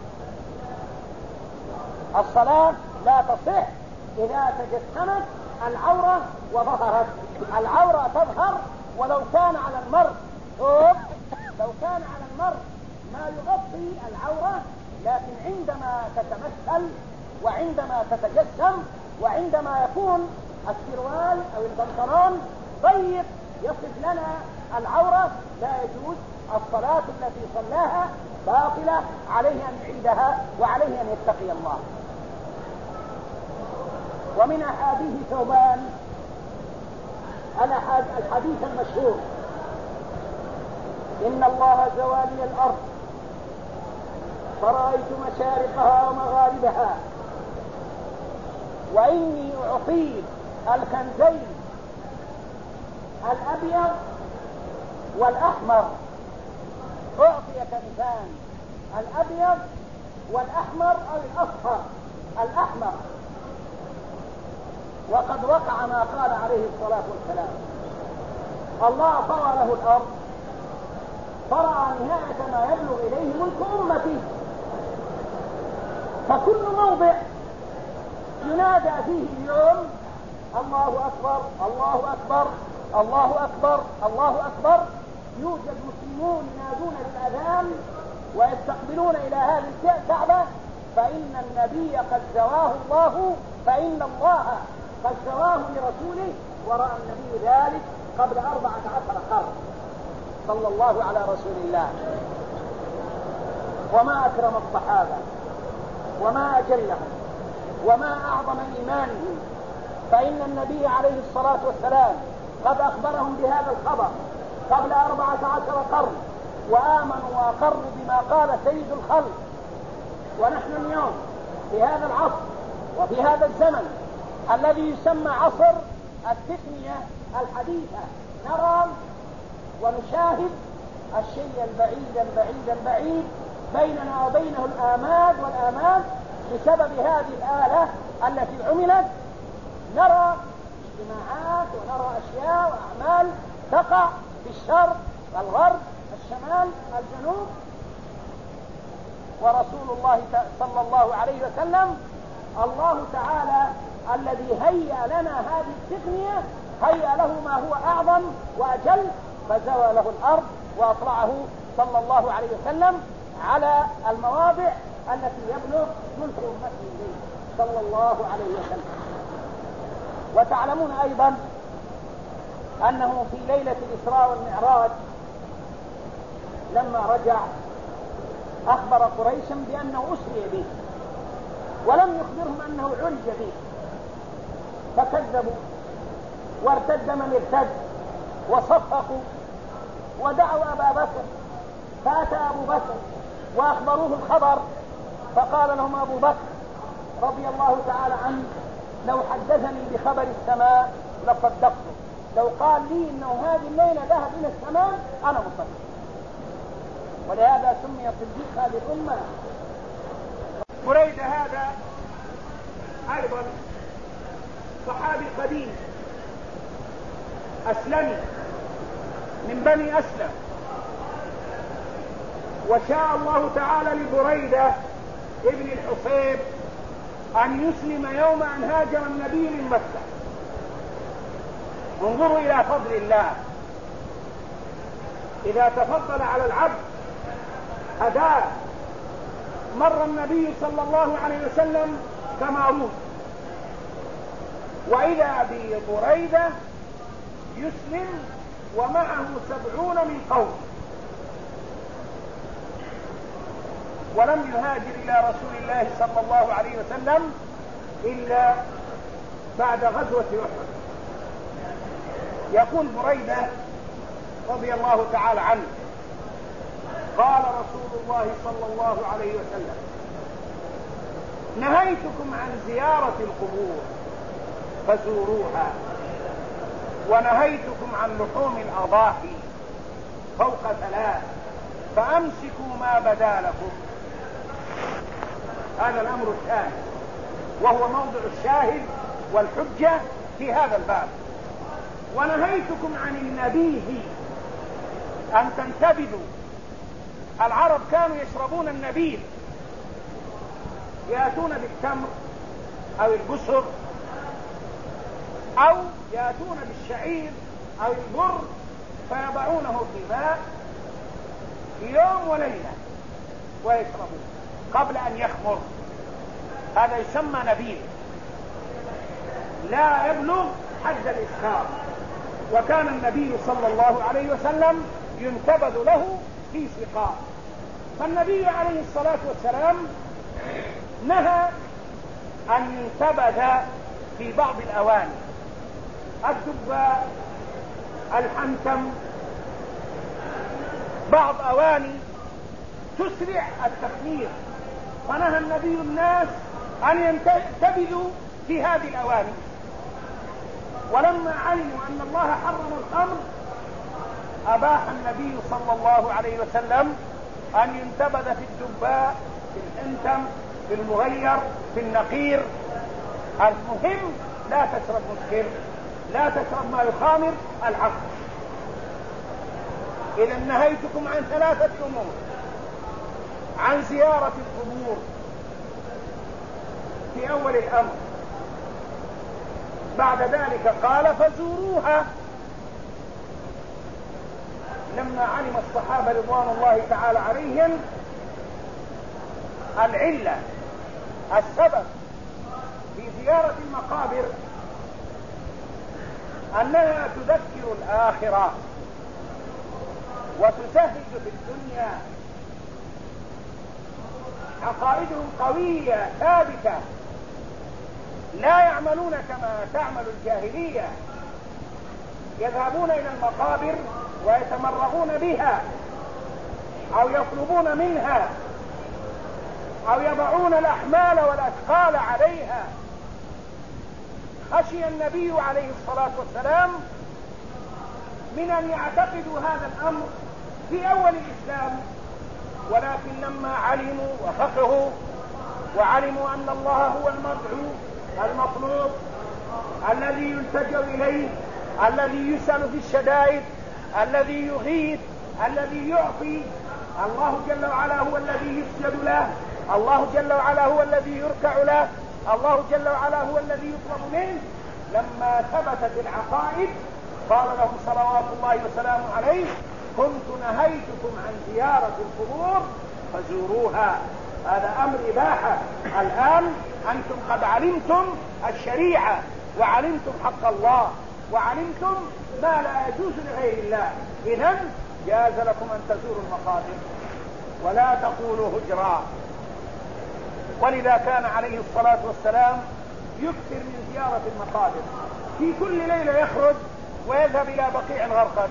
الصلاة لا تصح إذا تجسمت العورة وظهرت. العورة تظهر ولو كان على المرء ثوب، لو كان على المرء ما يغطي العورة، لكن عندما تتمثل وعندما تتجسم وعندما يكون السروال أو البنطلون ضيق يصف لنا العورة، لا يجوز. الصلاة التي صلاها باطلة، عليه أن يعيدها وعليه أن يتقي الله. ومن أحاديث ثوبان الحديث المشهور: إن الله زوى لي الأرض فرأيت مشارقها ومغاربها، وإني أعطيت الكنزين الأبيض والأحمر، أعطي كنفان، الأبيض والأحمر أو الأصفر الأحمر. وقد وقع ما قال عليه الصلاة والسلام: الله طوى له الأرض فرأى نهاية ما يبلغ إليه ملك أمتي، فكل موضع ينادى فيه اليوم الله أكبر الله أكبر الله أكبر الله أكبر، يوجد مسلمون ينادون بالأذان ويستقبلون إلى هذه الكعبة، فإن النبي قد زواه الله، فإن الله قد زواه لرسوله، ورأى النبي ذلك قبل 14 قرن صلى الله على رسول الله. وما أكرم الصحابة وما أجلهم وما أعظم إيمانهم، فإن النبي عليه الصلاة والسلام قد أخبرهم بهذا الخبر قبل 14 قرن، وآمنوا وأقروا بما قال سيد الخلق. ونحن اليوم في هذا العصر وفي هذا الزمن الذي يسمى عصر التقنية الحديثة، نرى ونشاهد الشيء البعيد بيننا وبينه الآماد والآماد بسبب هذه الآلة التي عملت. نرى اجتماعات ونرى أشياء وأعمال تقع في الشرق الغرب الشمال الجنوب، ورسول الله صلى الله عليه وسلم الله تعالى الذي هيأ لنا هذه التقنية هيأ له ما هو أعظم وأجل، فزوى له الأرض وأطلعه صلى الله عليه وسلم على المواضع التي يبلغ ملك أمته إليه صلى الله عليه وسلم. وتعلمون أيضا أنه في ليلة الإسراء والمعراج لما رجع أخبر قريشا بأنه أسري به، ولم يخبرهم أنه عرج به، فكذبوا وارتد من ارتد وصفقوا ودعوا أبا بكر، فأتى أبو بكر وأخبروه الخبر، فقال لهم أبو بكر رضي الله تعالى عنه: لو حدثني بخبر السماء لصدقته، لو قال لي إنه هذه الليلة ذهب إلى السماء أنا مصدق. ولهذا سمي صديق هذه الأمة. بريدة هذا أيضا صحابي قديم أسلمي من بني أسلم، وشاء الله تعالى لبريدة ابن الحصيب أن يسلم يوم أن هاجر النبي من مكة. انظروا إلى فضل الله، إذا تفضل على العبد هداه. مر النبي صلى الله عليه وسلم كمعروف، وإذا ببريدة يسلم ومعه 70 من قوم، ولم يهاجر إلى رسول الله صلى الله عليه وسلم إلا بعد غزوة أحد. يقول بريدة رضي الله تعالى عنه: قال رسول الله صلى الله عليه وسلم: نهيتكم عن زيارة القبور فزوروها، ونهيتكم عن لحوم الأضاحي فوق 3 فأمسكوا ما بدا لكم. هذا الأمر الثاني، وهو موضع الشاهد والحجة في هذا الباب. ونهيتكم عن النبيذ، أن تنتبذوا. العرب كانوا يشربون النبيذ، يأتون بالتمر أو البسر أو يأتون بالشعير أو البر فيضعونه في ماء يوم وليلة ويشربون قبل أن يخمر. هذا يسمى نبيذ، لا يبلغ حد الإسكار. وكان النبي صلى الله عليه وسلم ينتبذ له في سقاء. فالنبي عليه الصلاة والسلام نهى أن ينتبذ في بعض الأواني، الدباء، الحنتم، بعض أواني تسرع التخمير، فنهى النبي الناس أن ينتبذوا في هذه الأواني. ولما علموا أن الله حرم الخمر أباح النبي صلى الله عليه وسلم أن ينتبذ في الدباء، في الحنتم، في المغير، في النقير. المهم لا تشرب مسكر، لا تشرب ما يخامر العقل. إذا نهيتكم عن 3 أمور: عن زيارة القبور في أول الأمر، بعد ذلك قال فزوروها. لما علم الصحابة رضوان الله تعالى عليهم العلة، السبب في زيارة المقابر أنها تذكر الآخرة وتزهد في الدنيا. عقائدهم قوية ثابتة، لا يعملون كما تعمل الجاهلية، يذهبون إلى المقابر ويتمرغون بها أو يطلبون منها أو يضعون الأحمال والأثقال عليها. خشي النبي عليه الصلاة والسلام من أن يعتقدوا هذا الأمر في أول الإسلام، ولكن لما علموا وفقهوا وعلموا أن الله هو المدعو المطلوب الذي يلتجأ إليه، الذي يسأل في الشدائد، الذي يغيث، الذي يعطي، الله جل وعلا هو الذي يسجد له، الله جل وعلا هو الذي يركع له، الله جل وعلا هو الذي يطلب منه. لما ثبتت العقائد قال لهم صلوات الله وسلامه عليه: كنت نهيتكم عن زيارة القبور فزوروها. هذا أمر إباحة. الآن أنتم قد علمتم الشريعة وعلمتم حق الله وعلمتم ما لا يجوز لغير الله، إذن جاز لكم أن تزوروا المقابر ولا تقولوا هجرا. ولذا كان عليه الصلاة والسلام يكثر من زيارة المقابر. في كل ليلة يخرج ويذهب إلى بقيع الغرقد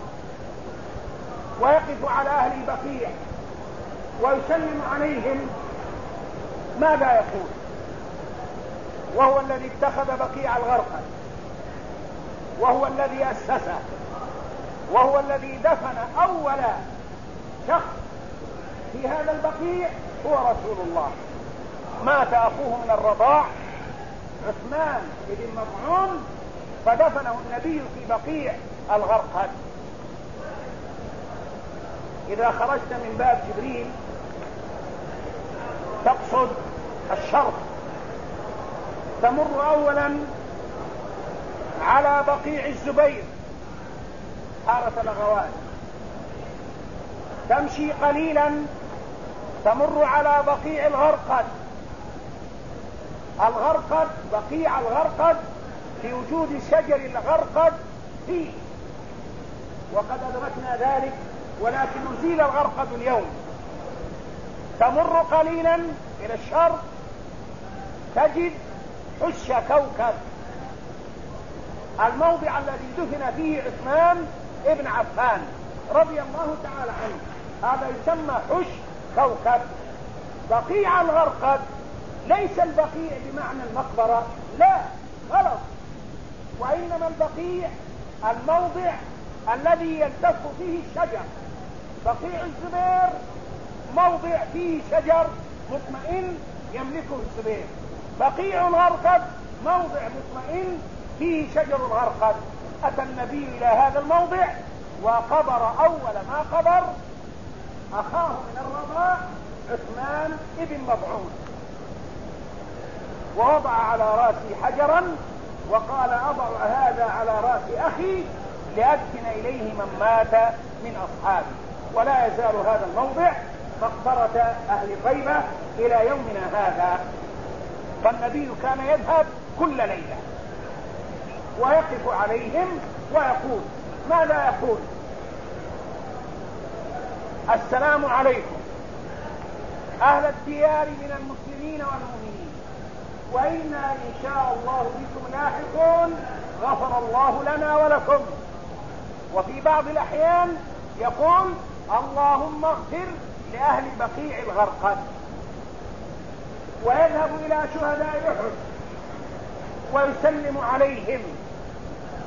ويقف على أهل البقيع ويسلم عليهم. ماذا يقول؟ وهو الذي اتخذ بقيع الغرقد، وهو الذي أسسه، وهو الذي دفن أول شخص في هذا البقيع هو رسول الله. مات أخوه من الرضاع عثمان بن مظعون فدفنه النبي في بقيع الغرقد. إذا خرجت من باب جبريل تقصد الشرق، تمر أولا على بقيع الزبير حارة الأغوات، تمشي قليلا تمر على بقيع الغرقد. الغرقد بقيع الغرقد في وجود شجر الغرقد فيه، وقد أدركنا ذلك، ولكن نزيل الغرقد اليوم. تمر قليلا إلى الشرق تجد حش كوكب، الموضع الذي دفن فيه عثمان ابن عفان رضي الله تعالى عنه، هذا يسمى حش كوكب. بقيع الغرقد ليس البقيع بمعنى المقبرة، لا، غلط، وإنما البقيع الموضع الذي يلتف فيه الشجر. بقيع الزبير موضع فيه شجر مطمئن يملكه الزبير، بقيع الغرقد موضع مطمئن فيه شجر الغرقد. أتى النبي إلى هذا الموضع وقبر أول ما قبر أخاه من الرضاع عثمان ابن مظعون، ووضع على رأسه حجرا وقال: أضع هذا على رأس أخي لأدفن إليه من مات من أصحابي. ولا يزال هذا الموضع مقبرة أهل طيبة إلى يومنا هذا. فالنبي كان يذهب كل ليلة ويقف عليهم ويقول: ماذا يقول؟ السلام عليكم أهل الديار من المسلمين والمؤمنين، وإنا إن شاء الله بكم لاحقون، غفر الله لنا ولكم. وفي بعض الأحيان يقول: اللهم اغفر لأهل بقيع الغرقد. ويذهب إلى شهداء أحد ويسلم عليهم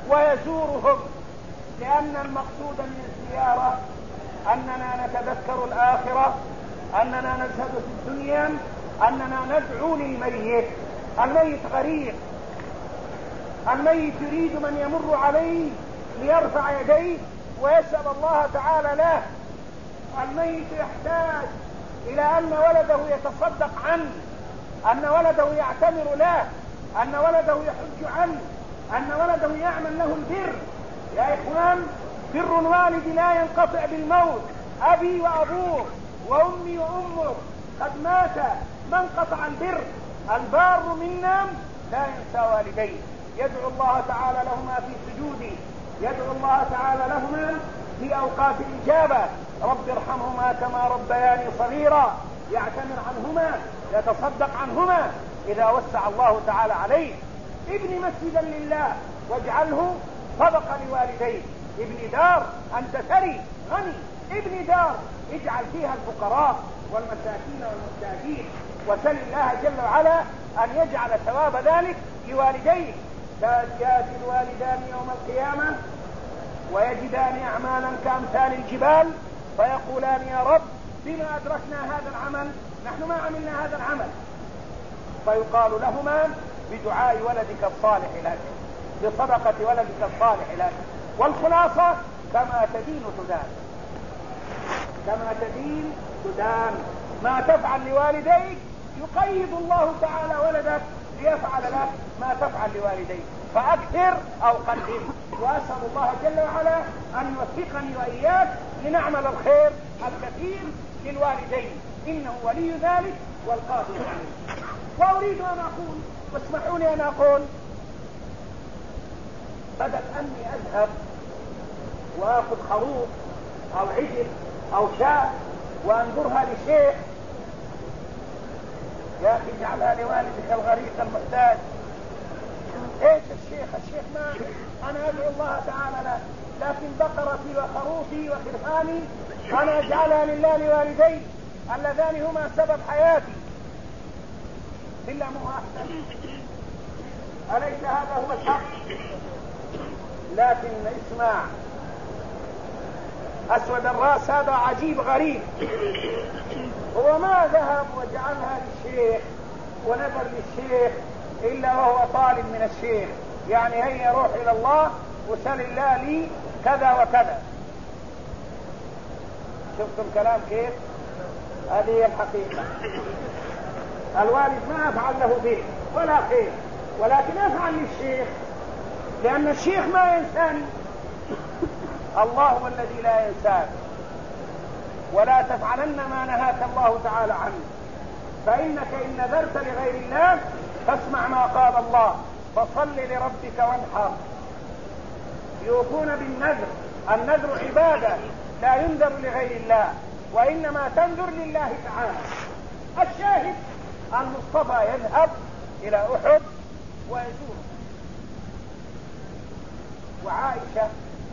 ويزورهم، لأن المقصود من الزيارة أننا نتذكر الآخرة، أننا نزهد في الدنيا، أننا ندعو للميت. الميت غريب، الميت يريد من يمر عليه ليرفع يديه ويسأل الله تعالى له. الميت يحتاج إلى أن ولده يتصدق عنه، أن ولده يعتمر له، أن ولده يحج عنه، أن ولده يعمل له البر. يا إخوان، بر الوالد لا ينقطع بالموت. أبي وأبوه وأمي وأمه قد مات، من قطع البر؟ البار منا لا ينسى والديه، يدعو الله تعالى لهما في سجوده، يدعو الله تعالى لهما في أوقات الإجابة، رب ارحمهما كما ربياني صغيرا، يعتمر عنهما، يتصدق عنهما إذا وسع الله تعالى عليه. ابن مسجدا لله واجعله صدقة لوالديه. ابن دار، أنت ثري غني، ابن دار اجعل فيها الفقراء والمساكين والمحتاجين، وسل الله جل وعلا أن يجعل ثواب ذلك لوالديه. يأتي الوالدان يوم القيامة ويجدان أعمالا كأمثال الجبال، فيقولان يا رب بما أدركنا هذا العمل، نحن ما عملنا هذا العمل. فيقال لهما بدعاء ولدك الصالح لك، بصدقة ولدك الصالح لك. والخلاصة كما تدين تدان، كما تدين تدان. ما تفعل لوالديك يقيد الله تعالى ولدك ليفعل لك ما تفعل لوالديك، فأكثر أو قلل. وأسأل الله جل وعلا أن يوفقني وإياك لنعمل الخير الكثير للوالدين، إنه ولي ذلك والقادر عليه. وأريد أن أقول، واسمحوا لي أن أقول، بدل أني أذهب وأخذ خروف أو عجل أو شاة وأنظرها لشيخ، يا أخي اجعلها لوالدك الغريق المحتاج. ايش الشيخ ما انا ادعو الله تعالى له، لكن بقرتي وخروفي وخرفاني انا اجعلها لله لوالدي اللذان هما سبب حياتي. بالله مو احسن؟ اليس هذا هو الحق؟ لكن اسمع، اسود الراس هذا عجيب غريب، هو ما ذهب وجعلها للشيخ ونذر للشيخ إلا وهو طالب من الشيخ، يعني هيا روح إلى الله وسل الله لي كذا وكذا. شفتم كلام كيف؟ هذه هي الحقيقة. الوالد ما أفعل له به ولا خير، ولكن أفعل للشيخ، لأن الشيخ ما ينساني، الله هو الذي لا ينساك. ولا تفعلن ما نهاك الله تعالى عنه، فإنك إن نذرت لغير الله فاسمع ما قال الله، فصل لربك وانحر. يوفون بالنذر، النذر عبادة لا ينذر لغير الله، وإنما تنذر لله تعالى. الشاهد المصطفى يذهب إلى أحد ويزور، وعائشة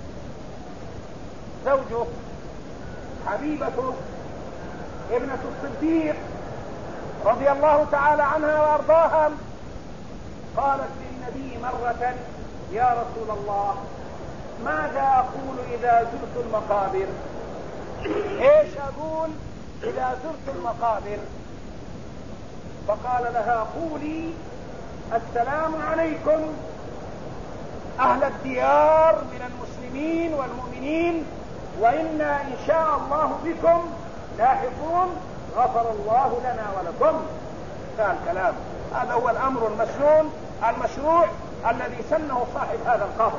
زوجه حبيبته ابنة الصديق رضي الله تعالى عنها وارضاها قالت للنبي مرة: يا رسول الله، ماذا أقول إذا زرت المقابر؟ إيش أقول إذا زرت المقابر؟ فقال لها: قولي السلام عليكم أهل الديار من المسلمين والمؤمنين، وإنا إن شاء الله بكم لاحقون، غفر الله لنا ولكم. هذا الكلام، هذا هو الأمر المسنون المشروع الذي سنه صاحب هذا القبر.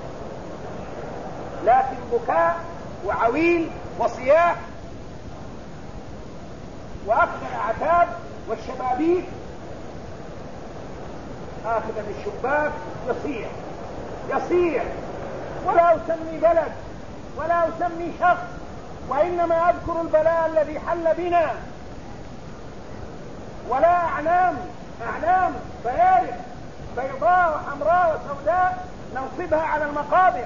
لكن بكاء وعويل وصياح وأخذ الأعتاب والشبابيك، آخذ من الشباك يصيح، ولا أسمي بلد ولا أسمي شخص، وإنما أذكر البلاء الذي حل بنا، ولا أعلام بيارق بيضاء وحمراء وسوداء ننصبها على المقابر.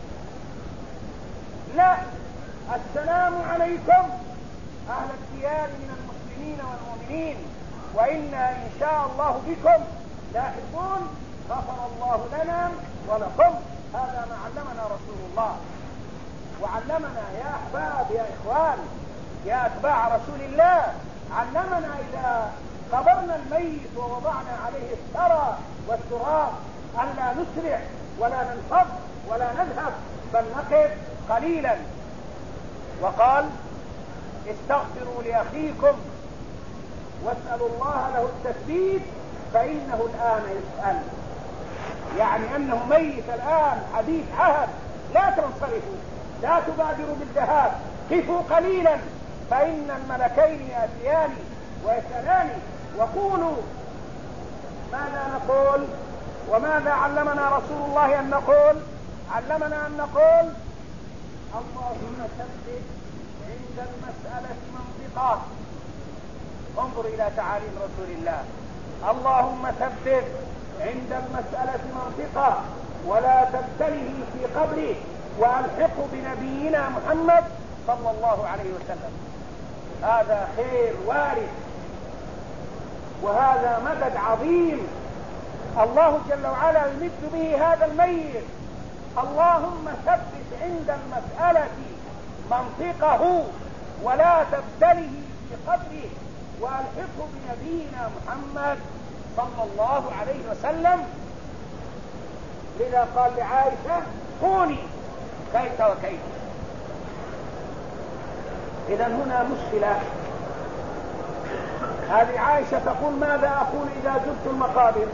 لا، السلام عليكم أهل الديار من المسلمين والمؤمنين، وإنا إن شاء الله بكم لاحقون، غفر الله لنا ولكم. هذا ما علمنا رسول الله. وعلمنا يا أحباب يا إخوان يا أتباع رسول الله، علمنا إذا قبرنا الميت ووضعنا عليه الثرى والتراب ألا نسرع ولا ننفض ولا نذهب، بل نقف قليلا. وقال استغفروا لأخيكم واسألوا الله له التثبيت فإنه الآن يسأل، يعني أنه ميت الآن حديث عهد، لا تنصرفوا، لا تبادروا بالذهاب، قفوا قليلا فإن الملكين يأتيان ويسألان. وقولوا ماذا نقول وماذا علمنا رسول الله أن نقول؟ علمنا أن نقول اللهم ثبت عند المسألة منطقا. انظر إلى تعاليم رسول الله، اللهم ثبت عند المسألة منطقا ولا تبتله في قبره وألحقه بنبينا محمد صلى الله عليه وسلم. هذا خير وارد وهذا مدد عظيم الله جل وعلا يمد به هذا الميت. اللهم ثبت عند المسألة منطقه ولا تبتله في قبره وألحقه بنبينا محمد صلى الله عليه وسلم. لذا قال لعائشة قولي كيف وكيف. إذا هنا مشكلة. هذه عائشة تقول ماذا أقول إذا زرت المقابر؟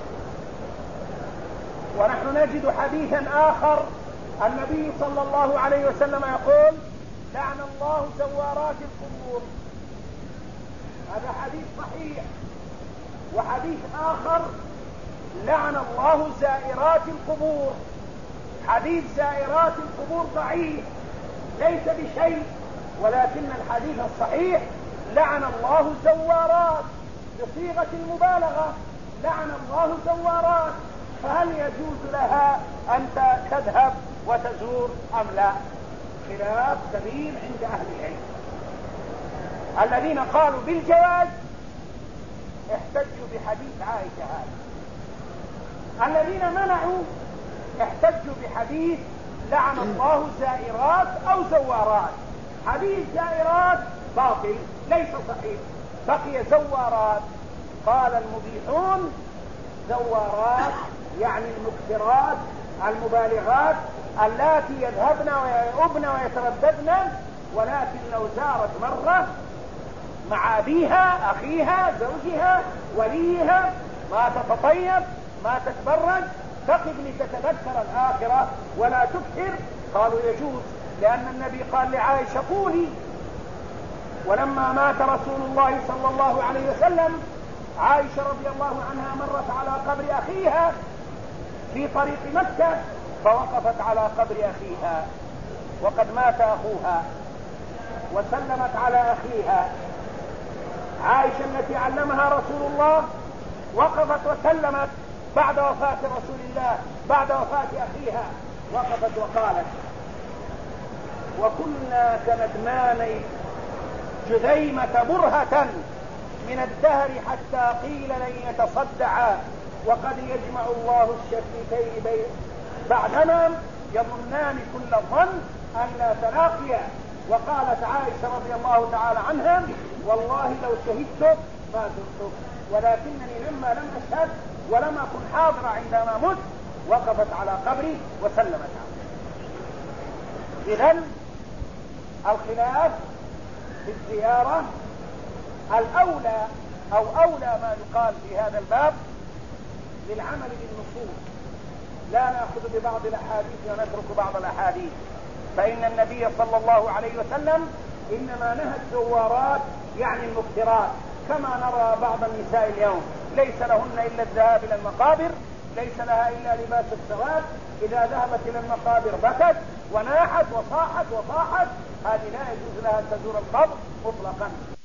ونحن نجد حديثا آخر النبي صلى الله عليه وسلم يقول لعن الله زوارات القبور. هذا حديث صحيح. وحديث آخر لعن الله زائرات القبور. حديث زائرات القبور ضعيف ليس بشيء، ولكن الحديث الصحيح لعن الله زوارات بصيغة المبالغة، لعن الله زوارات. فهل يجوز لها أن تذهب وتزور أم لا؟ خلاف كبير عند أهل العلم. الذين قالوا بالجواز احتجوا بحديث عائشة هذا، الذين منعوا احتجوا بحديث لعن الله زائرات أو زوارات. حديث زائرات باطل ليس صحيح، بقي زوارات. قال المبيحون زوارات يعني المكثرات المبالغات اللاتي يذهبن ويؤبن ويترددن، ولكن لو زارت مرة مع أبيها أخيها زوجها وليها ما تتطيب ما تتبرج تقف لتتذكر الآخرة ولا تكثر، قالوا يجوز، لأن النبي قال لعائشة قولي. ولما مات رسول الله صلى الله عليه وسلم عائشة رضي الله عنها مرت على قبر أخيها في طريق مكة فوقفت على قبر أخيها وقد مات أخوها وسلمت على أخيها. عائشة التي علمها رسول الله وقفت وسلمت بعد وفاة رسول الله بعد وفاة أخيها، وقفت وقالت وكنا كندمان جذيمة برهة من الدهر حتى قيل لن يتصدعا وقد يجمع الله الشفتين بعدنا يظنان كل الظن أن لا تلاقيا. وقالت عائشة رضي الله تعالى عنها والله لو شهدت ما زرته ولكنني لما لم أشهد ولم أكن حاضرة عندما مت وقفت على قبري وسلمت عنه. إذن الخلاف في الزيارة الأولى أو أولى ما يقال في هذا الباب للعمل بالنصوص، لا نأخذ ببعض الأحاديث ونترك بعض الأحاديث، فإن النبي صلى الله عليه وسلم إنما نهى الزوارات يعني المكثرات، كما نرى بعض النساء اليوم ليس لهن إلا الذهاب إلى المقابر، ليس لها إلا لباس السواد، إذا ذهبت إلى المقابر بكت وناحت وصاحت، هذه لا يجوز لها أن تزور القبر مطلقا.